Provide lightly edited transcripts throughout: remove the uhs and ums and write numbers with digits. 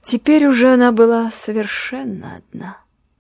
Теперь уже она была совершенно одна.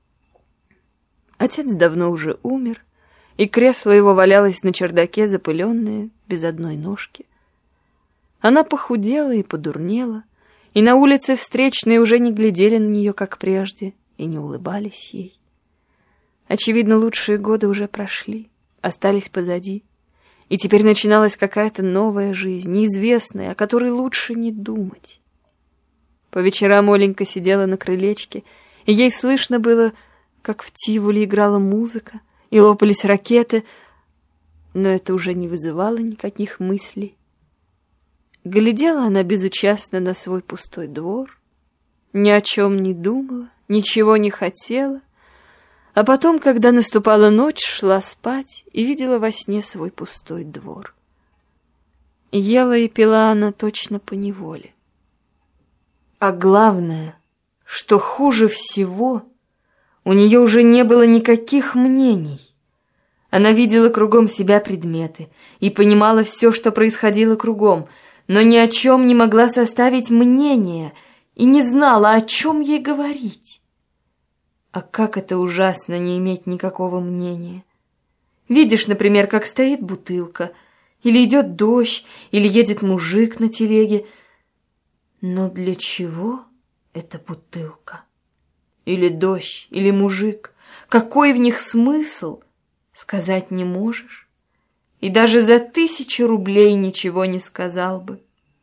Отец давно уже умер, и кресло его валялось на чердаке, запыленное, без одной ножки. Она похудела и подурнела, и на улице встречные уже не глядели на нее, как прежде, и не улыбались ей. Очевидно, лучшие годы уже прошли, остались позади, и теперь начиналась какая-то новая жизнь, неизвестная, о которой лучше не думать. По вечерам Оленька сидела на крылечке, и ей слышно было, как в Тиволе играла музыка, и лопались ракеты, но это уже не вызывало никаких мыслей. Глядела она безучастно на свой пустой двор, ни о чем не думала, ничего не хотела, а потом, когда наступала ночь, шла спать и видела во сне свой пустой двор. Ела и пила она точно поневоле. А главное, что хуже всего, у нее уже не было никаких мнений. Она видела кругом себя предметы и понимала все, что происходило кругом, но ни о чем не могла составить мнение и не знала, о чем ей говорить. А как это ужасно не иметь никакого мнения. Видишь, например, как стоит бутылка, или идет дождь, или едет мужик на телеге. Но для чего эта бутылка? Или дождь, или мужик? Какой в них смысл? Сказать не можешь. И даже за 1000 рублей ничего не сказал бы.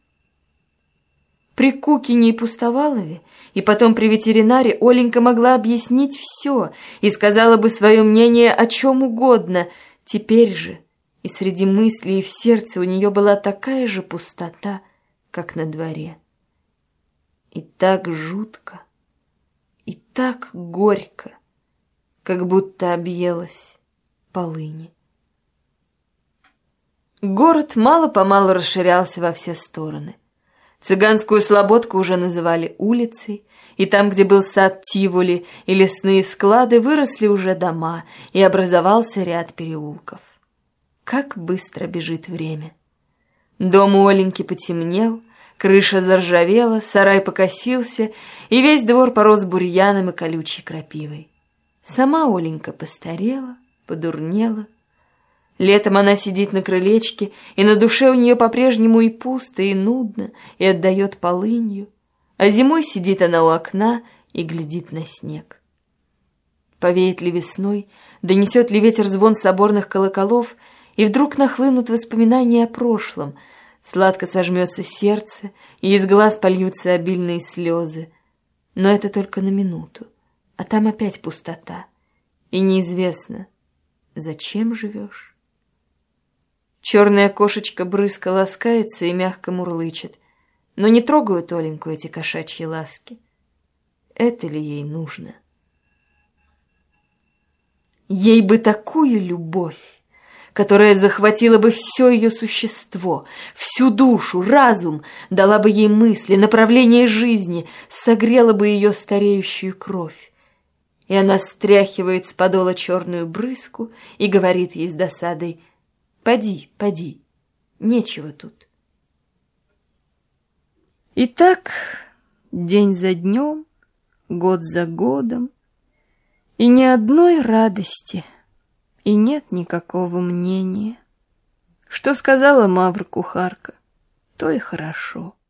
При Кукине и Пустовалове, и потом при ветеринаре Оленька могла объяснить все и сказала бы свое мнение о чем угодно. Теперь же и среди мыслей, и в сердце у нее была такая же пустота, как на дворе. И так жутко, и так горько, как будто объелась полыни. Город мало-помалу расширялся во все стороны. Цыганскую слободку уже называли улицей, и там, где был сад Тиволи и лесные склады, выросли уже дома, и образовался ряд переулков. Как быстро бежит время! Дом у Оленьки потемнел, крыша заржавела, сарай покосился, и весь двор порос бурьяном и колючей крапивой. Сама Оленька постарела, подурнела. Летом она сидит на крылечке, и на душе у нее по-прежнему и пусто, и нудно, и отдает полынью, а зимой сидит она у окна и глядит на снег. Повеет ли весной, донесет ли ветер звон соборных колоколов, и вдруг нахлынут воспоминания о прошлом, сладко сожмется сердце, и из глаз польются обильные слезы. Но это только на минуту, а там опять пустота, и неизвестно, зачем живешь. Черная кошечка брызко ласкается и мягко мурлычет, но не трогают Оленьку эти кошачьи ласки. Это ли ей нужно? Ей бы такую любовь, которая захватила бы все ее существо, всю душу, разум, дала бы ей мысли, направление жизни, согрела бы ее стареющую кровь. И она стряхивает с подола черную брызку и говорит ей с досадой: «Поди, поди, нечего тут». И так день за днем, год за годом, и ни одной радости, и нет никакого мнения. Что сказала Мавра-кухарка, то и хорошо.